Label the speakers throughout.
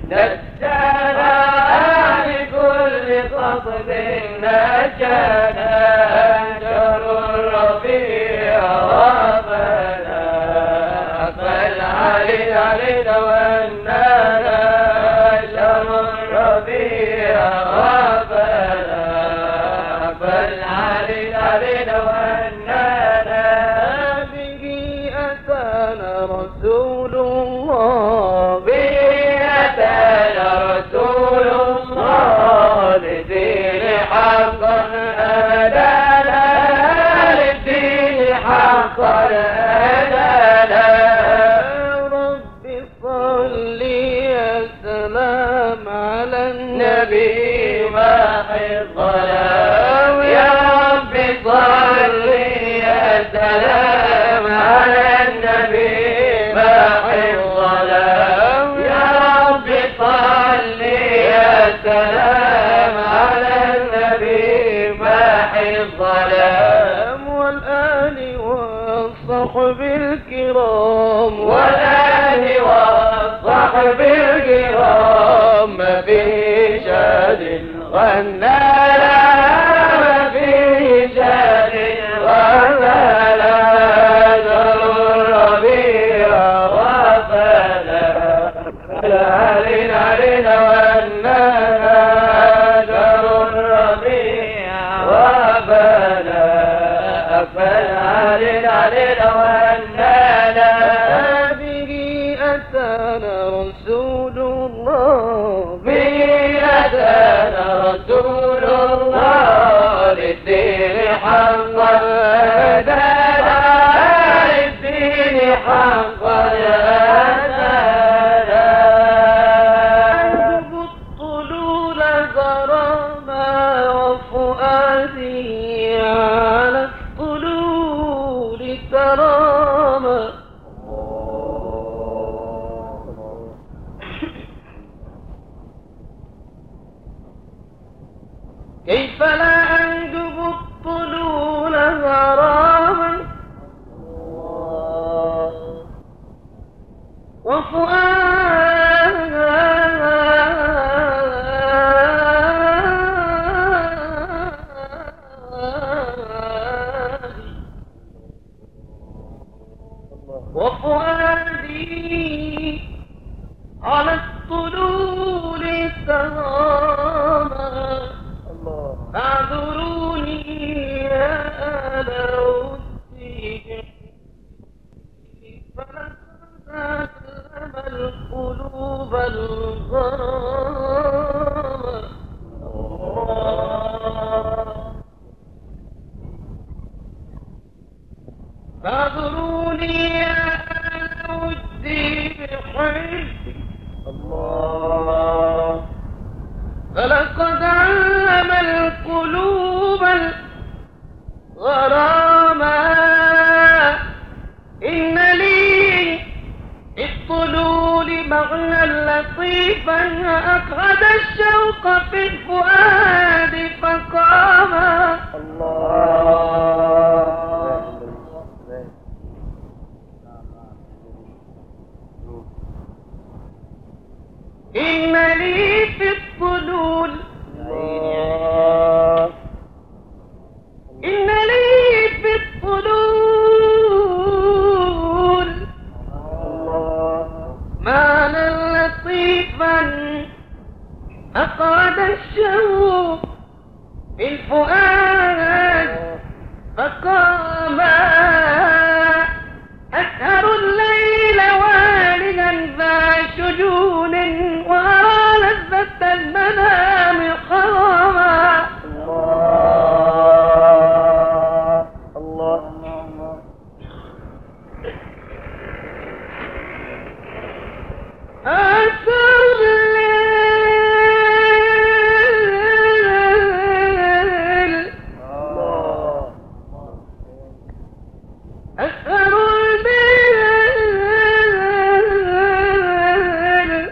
Speaker 1: نجانا لكل قصد نجانا شهر الربيع وافانا أقبل علينا وأننا شهر الربيع وافانا أقبل علينا وأننا به أتانا رسول الله به أتانا رسول الله للدين حقا أدانا للدين حقا أدانا رب صل يا سلام على النبي محي الظلام يا رب صل يا سلام على النبي محي الظلام يا رب صل يا سلام على النبي محي الظلام والآل والصحب الكرام والآل والصحب الكرام ما فيه شاد غنانا ما فيه شاد غنانا شهر الربيع وافانا علينا وأننا شهر الربيع وافانا أقبل علينا وأننا به أتانا رسول الله به أتانا رسول الله للدين حقا أدانا للدين حقا أدانا أجب الطلول غراما وفؤادي على الطلول تراما كيف لا أنجب الطلول غراما وفؤادي على الطلول تراما اعذروني يا آل ودي فلسلم القلوب الغرام فاعذروني يا آل ودي بحبي الله فلقد علم القلوب الغراما إن لي الطلول معنى لطيفا أقعد الشوق في الفؤاد فقاما إن لي في الطلول إن لي في الطلول معنى لطيفا أقعد الشوق في الفؤاد فقاما أسهر الليل واليا ذا شجون وأرى لذة المنام حراما أسهر الليل أسهر الليل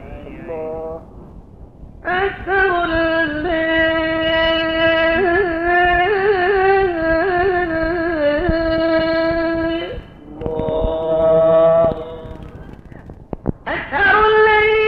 Speaker 1: أسهر الليل أسهر الليل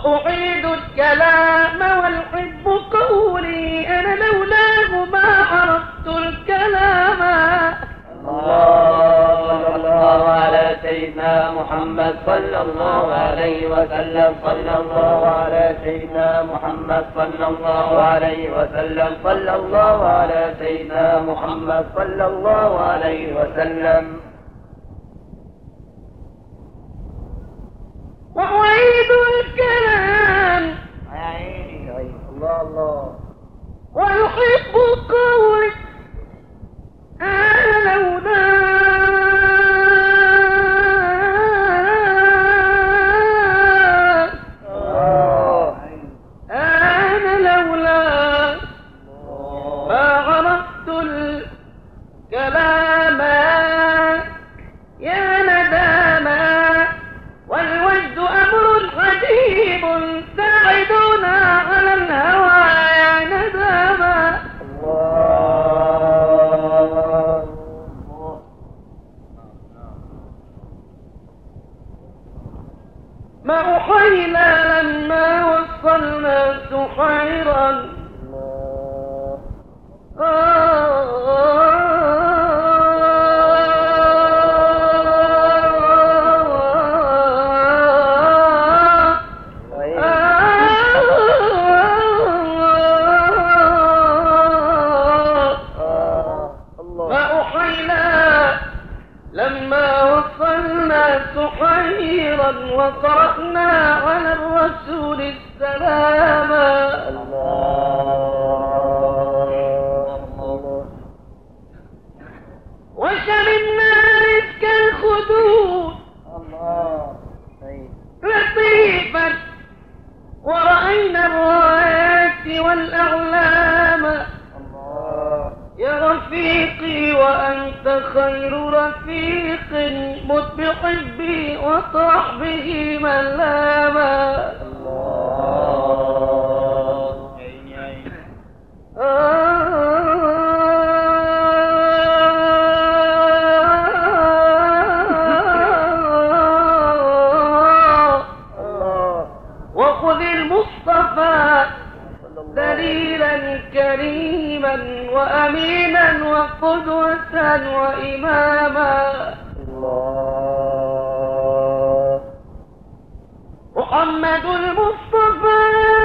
Speaker 1: أعيد الكلام والحب قولي أنا لولاه ما عرفت الكلام.
Speaker 2: الله على سيدنا محمد صلى الله عليه وسلم. صلى الله على سيدنا محمد صلى الله عليه وسلم. صلى الله على سيدنا محمد صلى الله عليه وسلم.
Speaker 1: وأعيد الكلام
Speaker 2: الله
Speaker 1: والحب قولي أنا لولا ما عرفت الكلام يا نداما والوجد أمر عجيب ساعدونا على الهوى يا نداما. ما أحينا لما وصلنا سحيرا لما وصلنا سحيرا وقرأنا على الرسول السلام. وشربنا رزق الخدود لطيفا ورأينا الرايات والأعلام. يا رفيقي وأنت خير رفيق مت بحبي وطاح به من لاما. وخذ المصطفى دليلا كريما وأمينا وقدوة وإماما. محمد المصطفى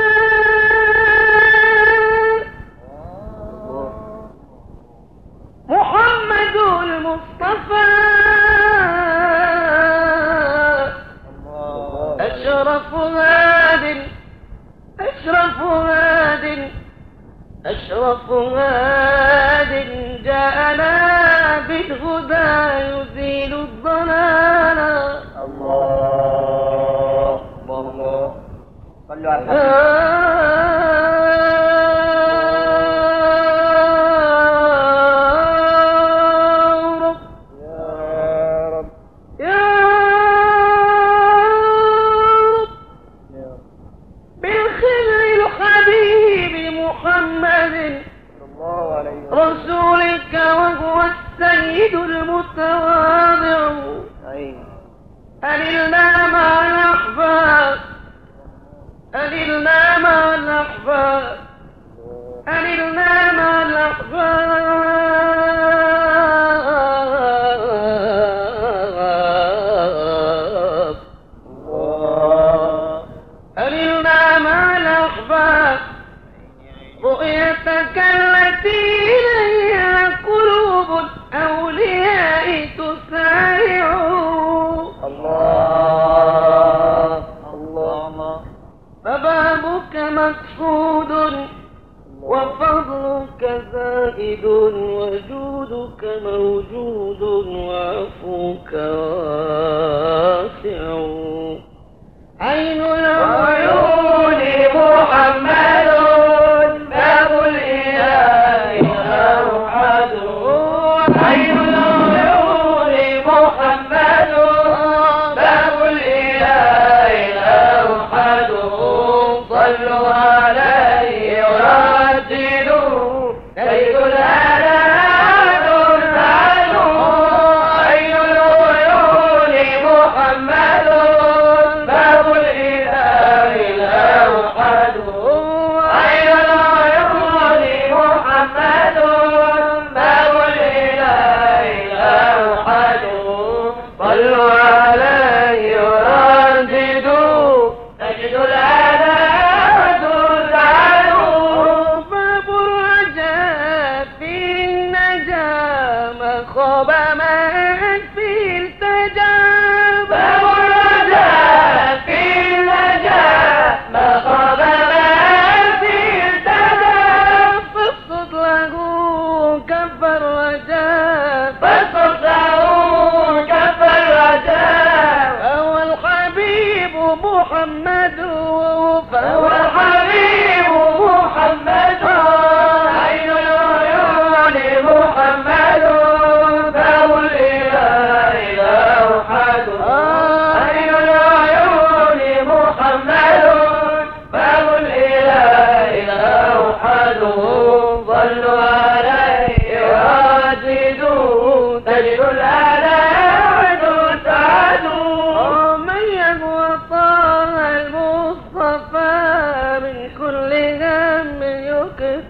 Speaker 1: محمد المصطفى أشرف هاد أشرف هاد جاءنا بالهدى يزيل الضلال.
Speaker 2: الله صلوا على الحبيب.
Speaker 1: رسولك وهو السيد المتواضع أنلنا مع الأحباب أنلنا مع الأحباب أنلنا مع الأحباب أنلنا مع الأحباب رؤيتك التي إليها قلوب الأولياء تسارع.
Speaker 2: الله
Speaker 1: فبابك مكفود وفضلك زائد وجودك موجود وعفوك واسع. عين العيون محمد باب الإله أوحده. عين العيون محمد باب الإله أوحده. صلوا عليه ورتلوا سيد الأنام عنه. عين العيون محمد باب الإله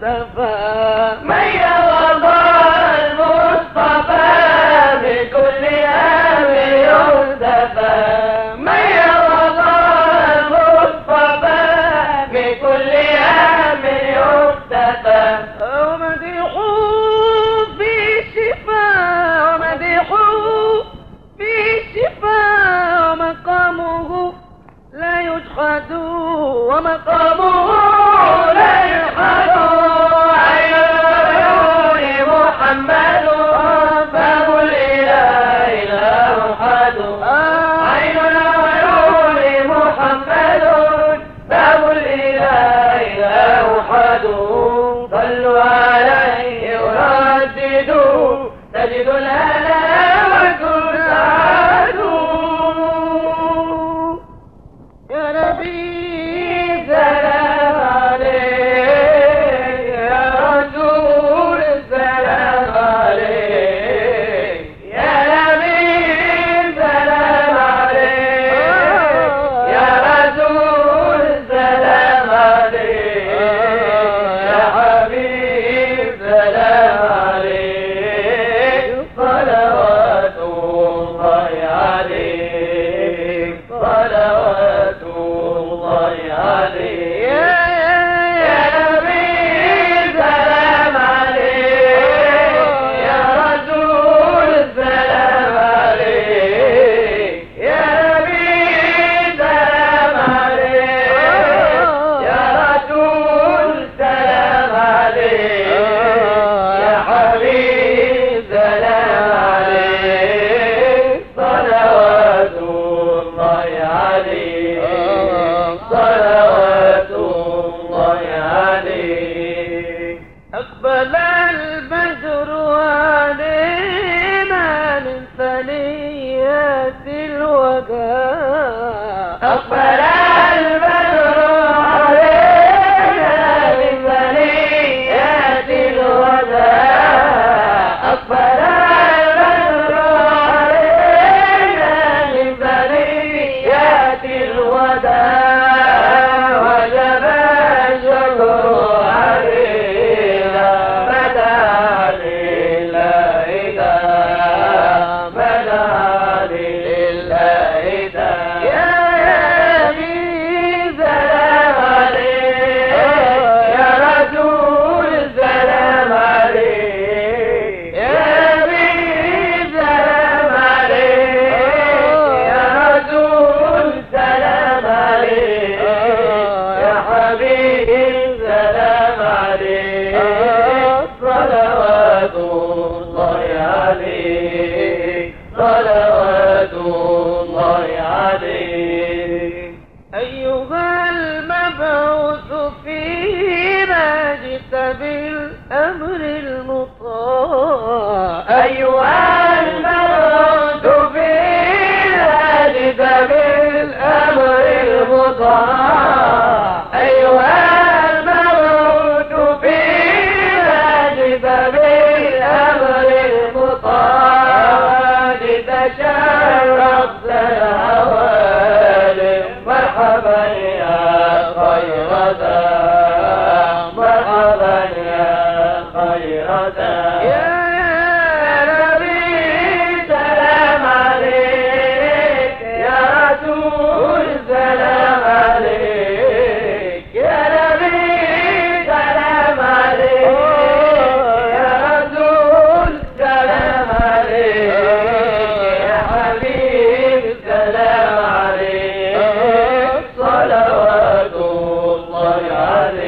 Speaker 1: المصطفى من يرضى المصطفى بكل أمر يصطفى من يرضى المصطفى بكل أمر يصطفى ومديحوه بالشفاء ومديحوه بالشفاء ومقامه لا يجحد ومقامه لا يجحد عين العيون محمد باب الإله إله أحد عين العيون محمد باب الإله إله أحد صلوا عليه ورددوا تجد الهنا وتسعدوا يا نبي سلام عليك يا رسول سلام عليك يا نبي سلام عليك يا رسول سلام عليك يا حبيب سلام عليك صلوات الله عليك صلوات الله عليك يا نبي سلام عليك يا رسول سلام عليك يا نبي سلام عليك يا رسول سلام عليك يا حبيب سلام عليك صلوات الله عليك صلوات الله عليك أقبل البدر علينا من ثنيات الوداع أقبل البدر علينا من ثنيات الوداع أقبل البدر علينا من ثنيات الوداع وجب الشكر علينا مدى لله مدى لله يا نبي سلام عليك يا رسول سلام عليك يا نبي سلام عليك يا رسول سلام عليك يا حبيب سلام عليك صلوات الله عليك صلوات الله عليك أيها المبعوث فينا جئت بالأمر المطاع أيها المبعوث فينا جئت بالأمر المطاع أيها المبعوث فينا جئت بالأمر المطاع جئت شرفت العوالم مرحبا يا خير ذا مرحبا يا خير ذا يا نبي سلام عليك يا رسول سلام عليك يا نبي سلام عليك يا رسول سلام عليك يا حبيب سلام عليك صلوات الله عليك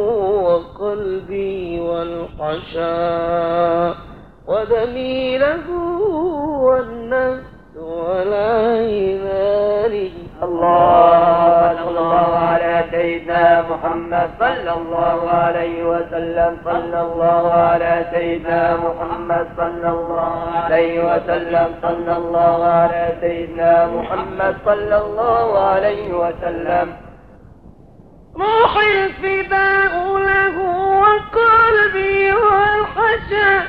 Speaker 1: وقلبي والحشاء ودمي له والنفس والعينان.
Speaker 2: الله صلى الله على سيدنا محمد صلى الله عليه وسلم. صلى الله على سيدنا محمد صلى الله عليه وسلم. صلى الله على سيدنا محمد صلى الله عليه وسلم.
Speaker 1: روحي الفداء له وقلبي والحشاء.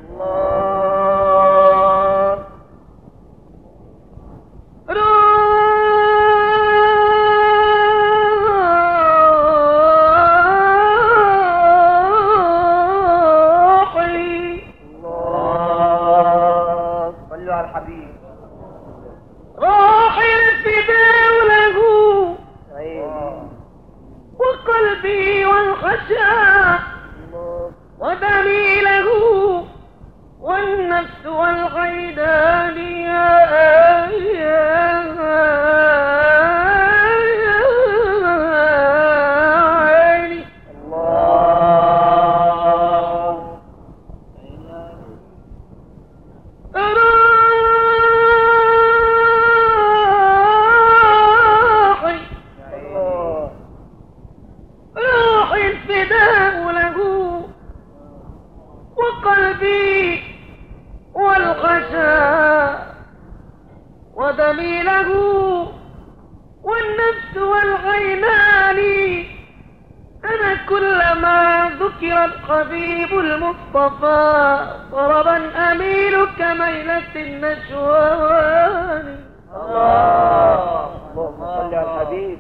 Speaker 2: الله
Speaker 1: روحي.
Speaker 2: الله صلوا على الحبيب.
Speaker 1: روحي الفداء له
Speaker 2: أيوه.
Speaker 1: وقلبي والخشاء ودمي له والنفس والغيدان. وقلبي والخشاء ودمي له والنفس والعينان. أنا كلما ذكر الحبيب المصطفى ضربا أميل كميلة النشوان.
Speaker 2: اللهم صل على الحبيب.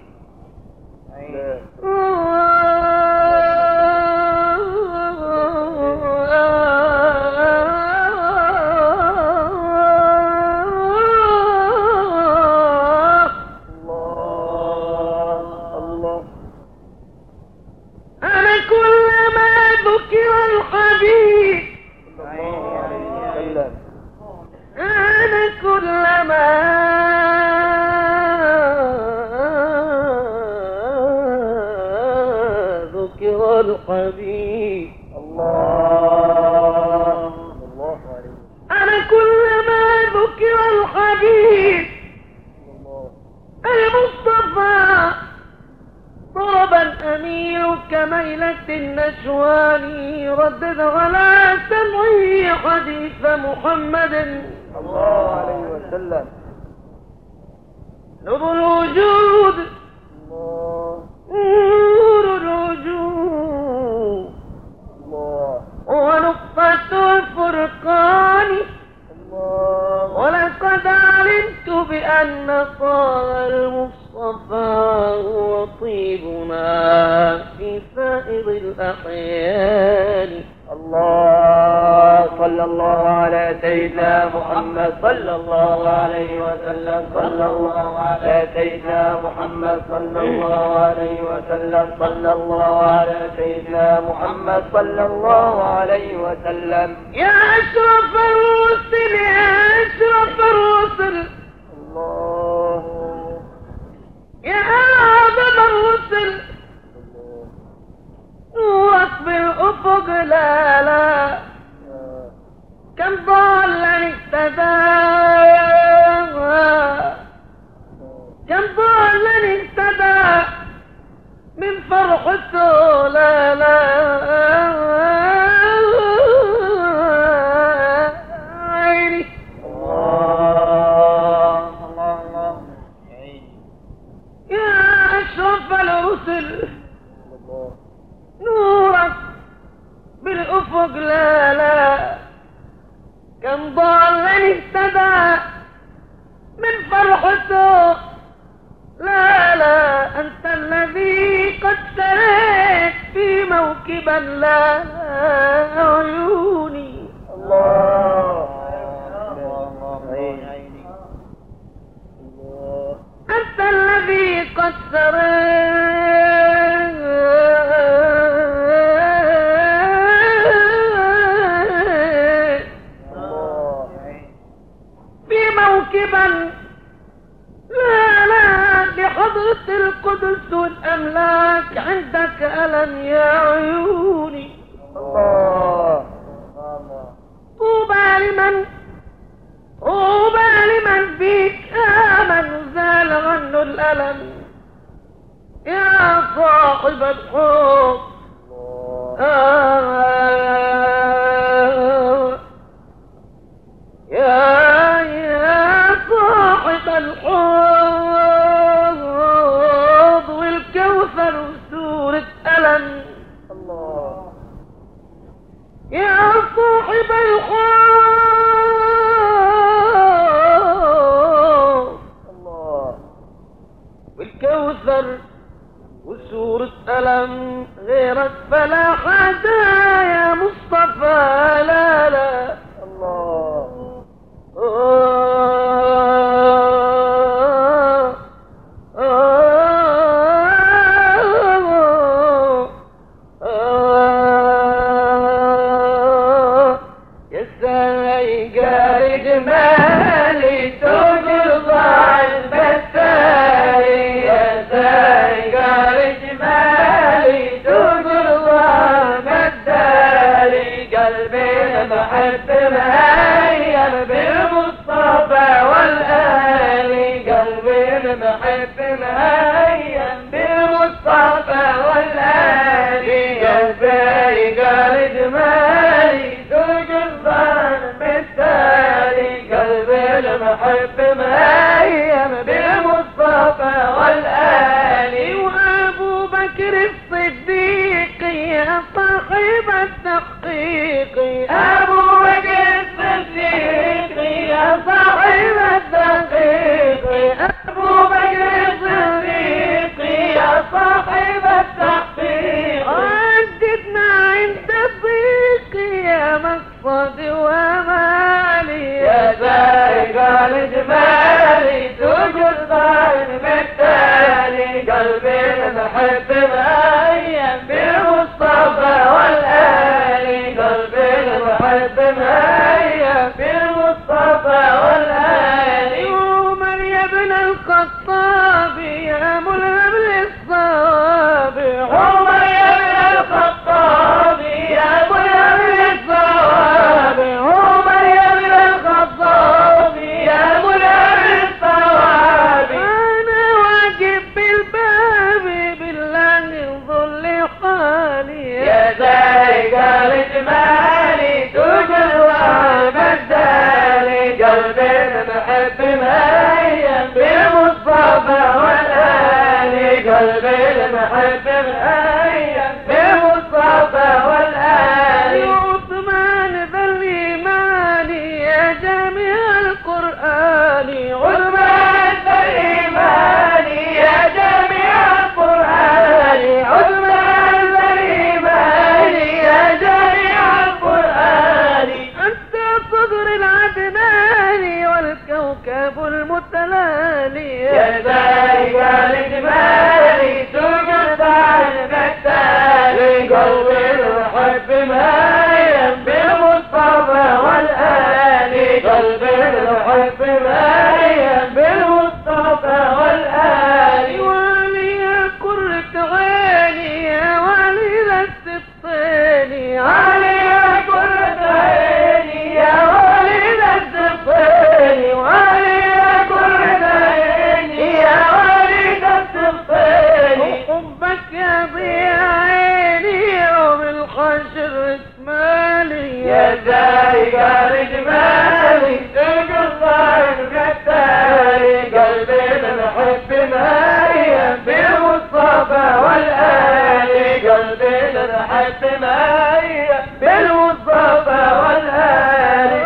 Speaker 1: الحبيب
Speaker 2: الله الله عليه.
Speaker 1: أنا كلما ذكر الحبيب المصطفى ضربا أميل كميلة النشوان. ردد على سمعي حديث محمد
Speaker 2: الله عليه وسلم.
Speaker 1: نور الوجود نور الوجود ونقطة الفرقان. ولقد علمت بأن طه المصطفى هو طيبنا في سائر الأحيان.
Speaker 2: الله صلى الله على سيدنا محمد صلى الله عليه وسلم. صلى الله على سيدنا محمد صلى الله عليه وسلم. صلى الله على سيدنا محمد صلى الله عليه وسلم.
Speaker 1: يا أشرف الرسل يا أشرف الرسل
Speaker 2: الله
Speaker 1: يا أعظم الرسل نورك بالأفق لا لا كم ضالا اهتدى كم ضالا اهتدى من فرحته لا لا عيني.
Speaker 2: الله
Speaker 1: يا أشرف الرسل نورك بالأفق لا لا كم ضالا اهتدى من فرحته لا لا أنت الذي قد سريت في موكبا لا عيوني. أنت الذي قد سريت في موكبا لا لا لحضرة القدس والأملاك عندك ألم يا عيوني.
Speaker 2: الله
Speaker 1: طوبى لمن فيك آمن زال عنه الألم يا صاحب الحب. يا صاحب الحوض والكوثر وسورة ألم.
Speaker 2: الله
Speaker 1: يا صاحب الحوض
Speaker 2: الله
Speaker 1: والكوثر وسورة ألم غيرك فلا حدا يا مصطفى. لا لا
Speaker 2: الله
Speaker 1: يا سايقة جمالي تقول ضاع البتالي. يا سايقة جمالي تقول ضاع البتالي. قلبي محب مهيم بالمصطفى والآلي. قلبي محب مهيم بالمصطفى والآلي. قلبي قال جمالي تقول ضاع بالتالي. قلبي المحب مهيم بالمصطفى والآلي. وأبو بكر الصديق يا صاحب التحقيق. أبو بكر الصديق يا صاحب التحقيق. أبو بكر الصديق يا صاحب التحقيق. عدتنا عند الضيق يا مقصد ومالي. يا سائق الجمالي تجد ضاين بالتالي. قلبي المحب مهيم بالمصطفى والآلي. قلبي المحب مهيم بالمصطفى والآلي. عمر يا ابن الخطاب يا ملهم للصواب. عمر يا ابن الخطاب يا ملهم للصواب. عمر يا ابن الخطاب يا ملهم للصواب. أنا واقف بالباب بالله انظر لحالي. يا سايق الجمالي تجل وبدالي. قلبي المحب مهيم بالمصطفى والآلي. قلبي المحب مهيم بالمصطفى والآلي. عثمان ذا الإيمان يا جامع القرآن. عثمان ذا الإيمان يا جامع القرآن. عثمان ذا الإيمان يا جامع القرآن. أنت صدر العدناني والكوكب المتلالي. يا سايق الجمالي تقطع البتالي. قلبي المحب مهيم بالمصطفى والآلي. قلبي المحب مهيم بالمصطفى والآلي. ولي قرة عيني يا ولي السبطيني. علي قرة عيني يا ولي السبطيني. وعلي قرة عيني يا ولي السبطيني. وحبك يا ضياء عيني يوم الحشر اسمالي. يا سايق الجمالي تقطع البتالي. قلبي المحب مهيم بالمصطفى والآلي. قلبي المحب مهيم بالمصطفى والآلي.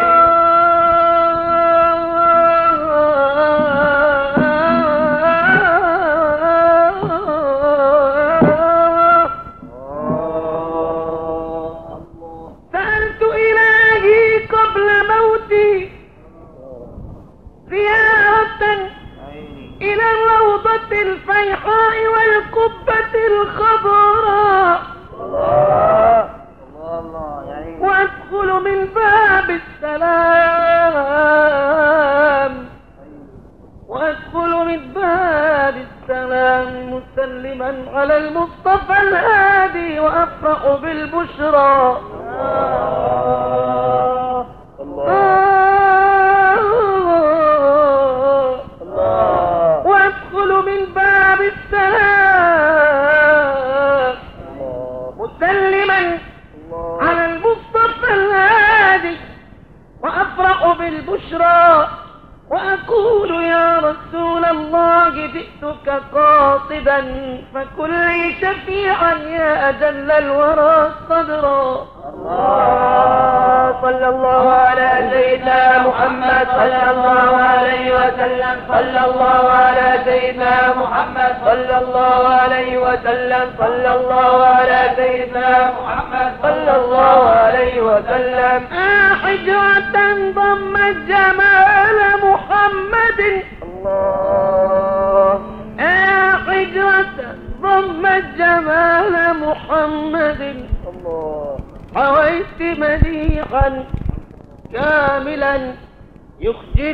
Speaker 1: سألت إلهي قبل موتي زيارة إلى الروضة الفيحاء والقبة الخضراء. بالبشرى وادخل من باب السلام مسلما على المصطفى الهادي وأفرح بالبشرى وأقول يا رسول الله جئتك قاصدا فكن لي شفيعا يا أجل الورى صدرا.
Speaker 2: صلى الله على سيدنا محمد صلى الله عليه وسلم صلى الله على سيدنا محمد صلى الله عليه وسلم صلى الله على سيدنا محمد صلى الله عليه وسلم.
Speaker 1: حجرة ضمت جمال محمد
Speaker 2: الله
Speaker 1: حجرة ضمت جمال محمد
Speaker 2: الله
Speaker 1: حويت مليحا كاملا يخجل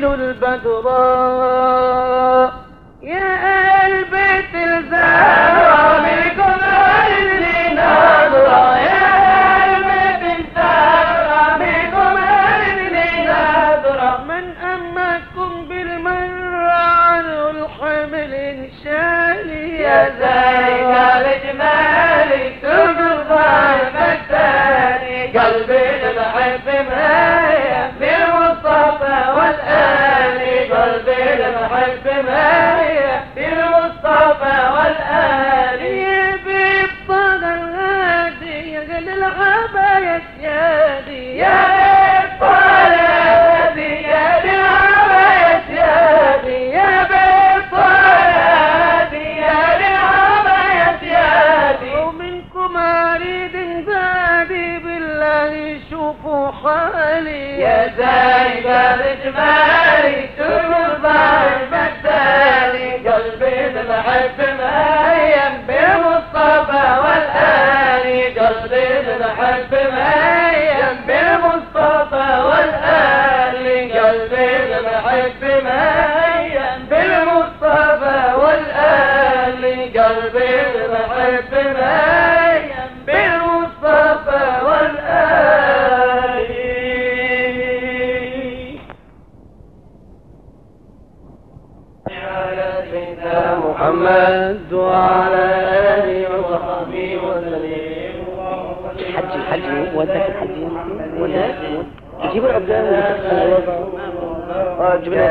Speaker 1: البدراء يا آل بيت الزهراء
Speaker 2: بكم أهلي ناظرة يا آل بيت الزهراء بكم أهلي ناظرة
Speaker 1: من أماكم بالمر عنه الحمل شالي
Speaker 2: يا زايد الجمالي تقضى المكتاني قلبي المحب مايا بالمصطفى والآلي قلبي المحب مايا بالمصطفى والآلي
Speaker 1: يبيب صدى الهادي يا قل العباية يادي
Speaker 2: يا بيت صلاتي يا للعباية يادي يا بيت صلاتي يا للعباية يادي
Speaker 1: ومنكم أريد زادي بالله شوفوا حالي
Speaker 2: يا زايد الجمالي ترضى المكتالي قلبي المحب مايم بالمصطفى والآلي قلبي المحب مايم بالمصطفى والآلي قلبي المحب مايم بالمصطفى والآلي قلبي المحب مايم بالمصطفى والآلي. على سيدنا محمد وعلى آله وصحبه وسلم.
Speaker 3: الحج ودك الحج ودك جيب الأبدان جيب لنا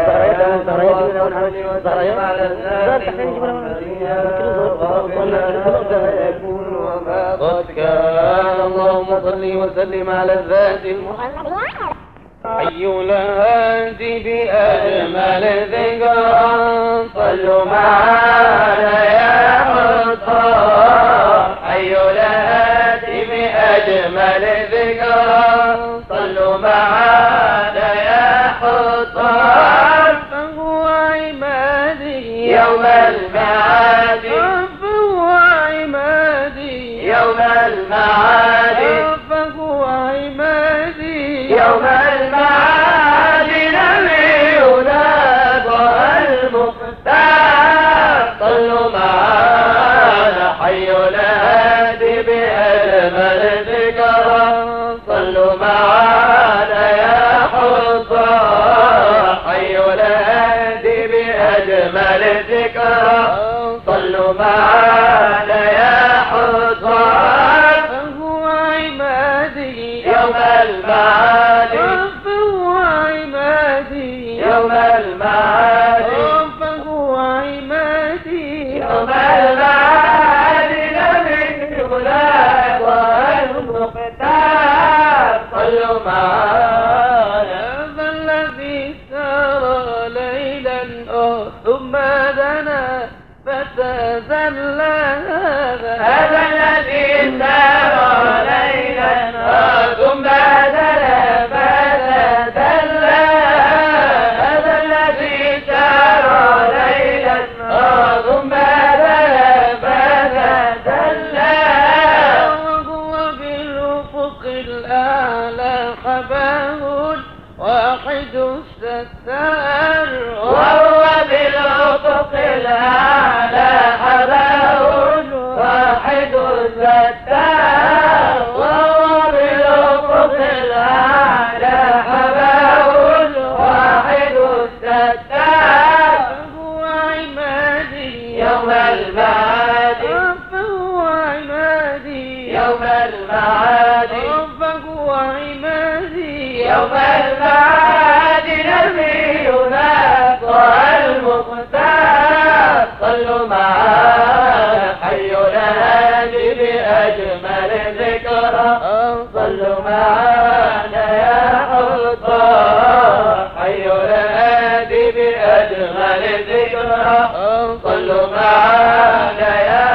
Speaker 2: قد كان اللهم صل وسلم على الذات المحمد حي الهادي بأجمل ذكرى صلوا معنا يا حطام حي الهادي بأجمل ذكرى صلوا معنا يا حطام
Speaker 1: فهو عمادي
Speaker 2: يوم المعاد
Speaker 1: فهو عمادي
Speaker 2: يوم المعاد
Speaker 1: فهو عمادي
Speaker 2: يوم المعاد نبينا طه المختار صلوا معنا حي الهادي بأجمل ذكرى صلوا معنا يا حطام حي الهادي بأجمل ذكرى صلوا معنا يا حطام
Speaker 1: فهو عمادي
Speaker 2: يوم المعاد
Speaker 1: فهو عمادي
Speaker 2: يوم المعاد
Speaker 1: فهو عمادي
Speaker 2: يوم المعاد نبينا طه المختار صلوا معنا
Speaker 1: هذا الذي سار ليلا ثم دنا فتذلى
Speaker 2: هذا الذي سار ليلا ثم دنا فتدلى هذا الذي سار ليلا ثم دنا فتدلى
Speaker 1: وهو بالأفق الأعلى حباه واحد الستار
Speaker 2: وهو بالأفق الأعلى حباه واحد الستار وهو بالأفق الأعلى حباه الواحد الستار
Speaker 1: فهو عمادي
Speaker 2: يوم المعاد
Speaker 1: فهو عمادي
Speaker 2: يوم المعاد
Speaker 1: فهو عمادي
Speaker 2: يوم المعاد نبينا طه المختار صلوا معانا حي الهادي بأجمل ذكرى صلوا معانا يا حطار حي الهادي بأجمل ذكرى صلوا معانا يا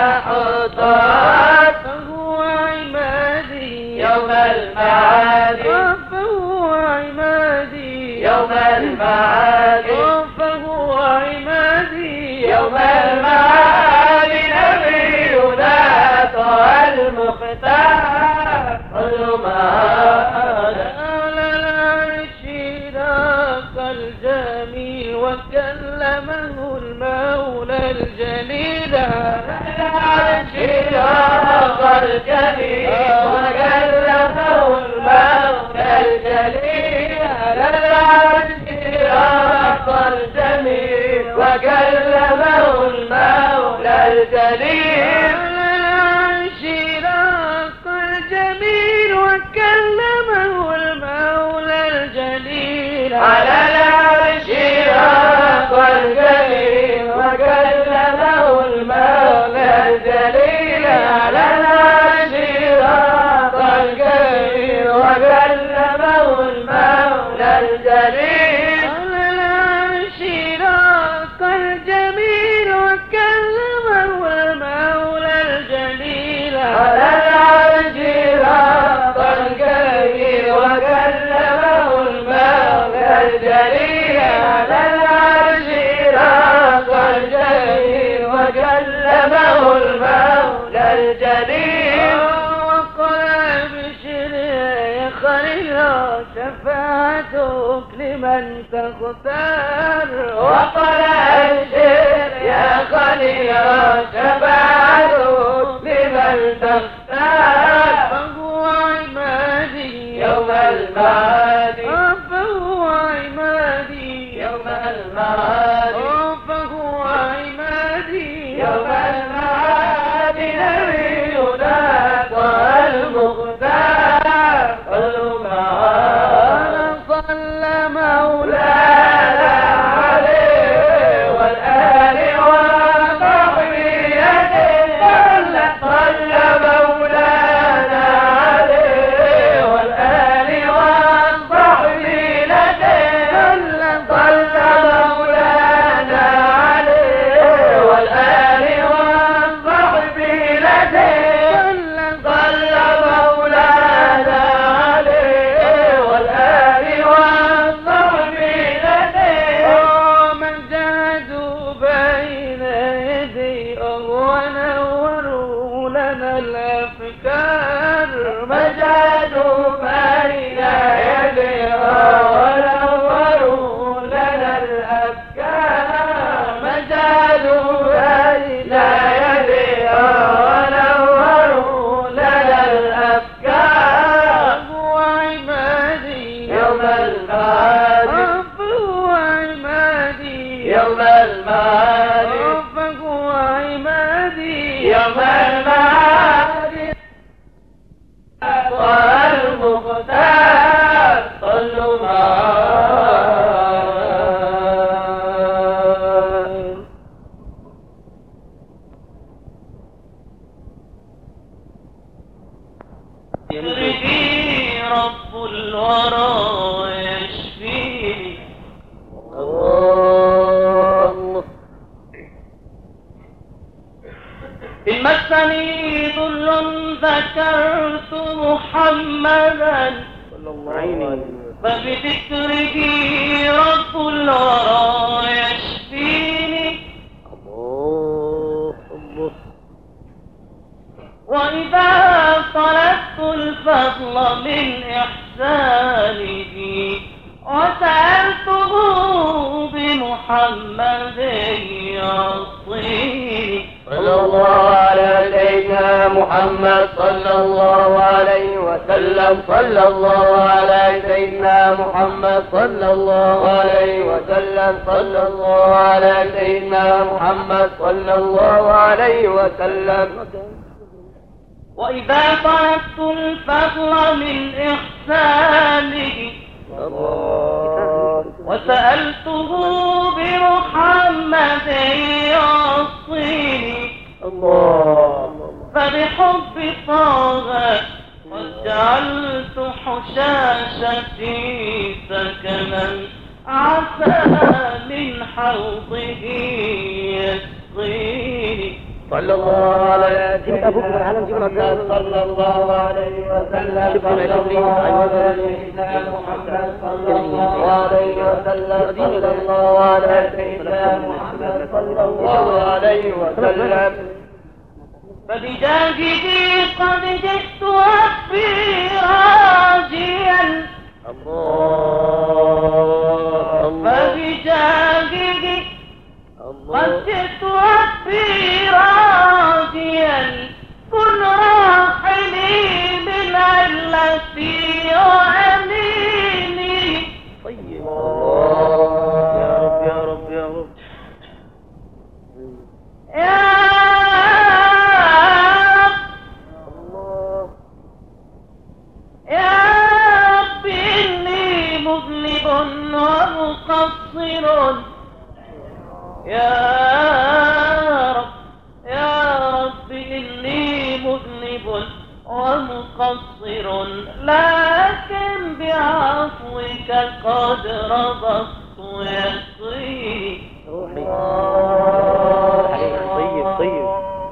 Speaker 2: حطار
Speaker 1: فهو عمادي
Speaker 2: يوم المعاد
Speaker 1: فهو عمادي
Speaker 2: يوم المعاد
Speaker 1: فهو عمادي
Speaker 2: يوم المعاد نبينا طه المختار صلوا معانا
Speaker 1: على العرش راق الجميل وكلمه المولى الجليل
Speaker 2: العرش راق الجليل وكلمه المولى الجليل العرش راق الجميل وكلمه المولى الجليل
Speaker 1: على العرش راق الجميل وكلمه المولى الجليل
Speaker 2: على العرش راق الجليل وكلمه المولى الجليل على العرش راق الجليل وكلمه المولى الجليل
Speaker 1: على العرش راق الجميل وكلمه المولى الجليل
Speaker 2: على العرش راق الجليل وكلمه المولى الجليل على العرش راق الجليل وكلمه المولى الجليل
Speaker 1: وقال بشر يا خليل شفاعتك لمن تختار
Speaker 2: وقال أبشر يا خليل شفاعتك لمن تختار
Speaker 1: فهو عمادي
Speaker 2: يوم المعاد
Speaker 1: فهو عمادي
Speaker 2: يوم المعاد
Speaker 1: فهو عمادي
Speaker 2: يوم المعاد نبينا طه المختار صلوا معانا
Speaker 1: صلى مولانا
Speaker 2: مولانا عليه والآل وصحبه صلى مولانا عليه والآل وصحبه صلى مولانا عليه والآل وصحبه صلى مولانا عليه والآل وصحبه
Speaker 1: من جادوا بين يدي ونوروا لنا الأفكار
Speaker 2: مجادوا بين يديها ونوروا لنا الأفكار مجادوا بين يديها ونوروا لنا الأفكار
Speaker 1: فهو عمادي
Speaker 2: يوم المعاد
Speaker 1: فهو عمادي
Speaker 2: يوم المعاد
Speaker 1: فهو عمادي
Speaker 2: يوم المعاد طه المختار صلوا معانا
Speaker 1: يشفي رب الورى يشفيني
Speaker 2: الله
Speaker 1: إن مسني ظل ذكرت محمدا فبذكره رب الورى يشفيني وإذا طلبت الفضل من إحسانه وسألته بمحمد يعصيني
Speaker 2: صلى الله على سيدنا محمد صلى الله عليه وسلم صلى الله على سيدنا محمد صلى الله عليه وسلم صلى الله على سيدنا محمد صلى الله عليه وسلم.
Speaker 1: وإذا طلبت الفضل من إحسانه وسألته بمحمد يوصيني فبحب طه قد جعلت حشاشتي سكنا عسى من حوضه يسقيني.
Speaker 2: صلى الله على سيدنا محمد صلى الله عليه وسلم صلى الله على سيدنا محمد صلى الله عليه وسلم صلى الله على سيدنا محمد صلى الله عليه وسلم.
Speaker 1: فبجاهدي قد جئت ربي راجيا فبجاهدي قد جئت ربي راجيا كن راحلي من علتي وأميني.
Speaker 3: طيب يا رب يا رب يا رب
Speaker 1: يا رب إني مذنب ومقصر يا رب إني مذنب ومقصر لكن بعفوك قد ربطت يسري.
Speaker 3: روحي طيب طيب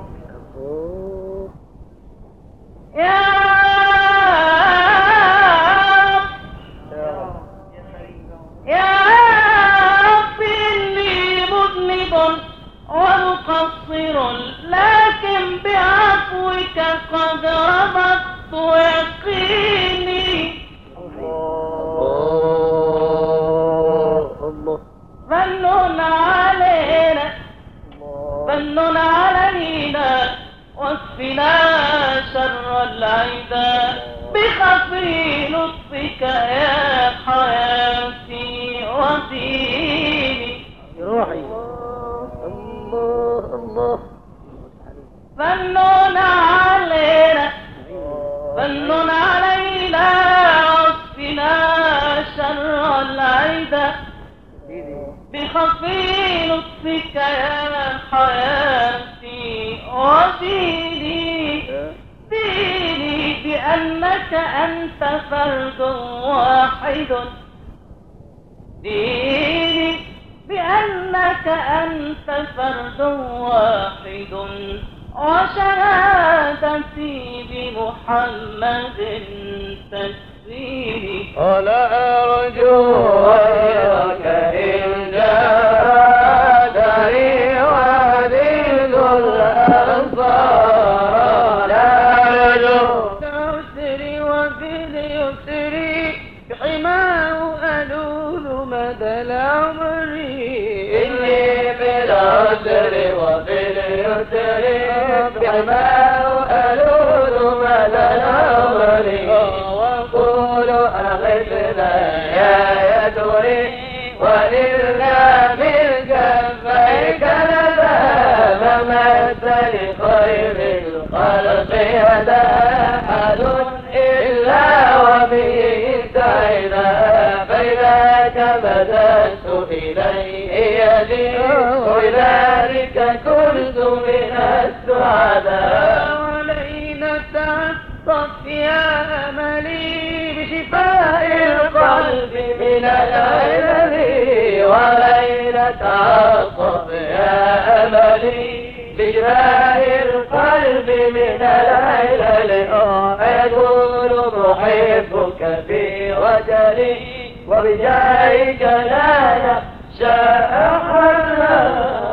Speaker 1: يا رب إني مذنب ومقصر لكن بعفوك قد ربطت يقيني. فنن علينا واكفنا شر العدا بخفي لطفك يا حياتي وديني.
Speaker 3: روحي الله
Speaker 1: فنن علينا واكفنا شر العدا بخفي لطفك يا حياتي وديني. ديني بأنك أنت فرد واحد ديني بأنك أنت فرد واحد وشهادتي بمحمد تكفيني.
Speaker 2: ولا أرجو غيرك إن جادني وعديد الأنصار. لا أرجو
Speaker 1: العسر وفي اليسر بحماه ألوذ مدى العمر.
Speaker 2: إني بالعسر وفي اليسر بحماه ألوذ مدى العمر. وقول أغثنا يا يدري ولله من كفيك نذاب مثل خير الخلق يدا أحد إلا وبه انتهينا. فإذاك بدأت إليه يدي ولذلك كنت من السعداء.
Speaker 1: علينا تعطف يا أملي بشفاء القلب
Speaker 2: من العلل وعلينا تعطف يا أملي بشفاء القلب من العلل. يقول محبك في وجلي وبجاهك لا نخشى أحدا.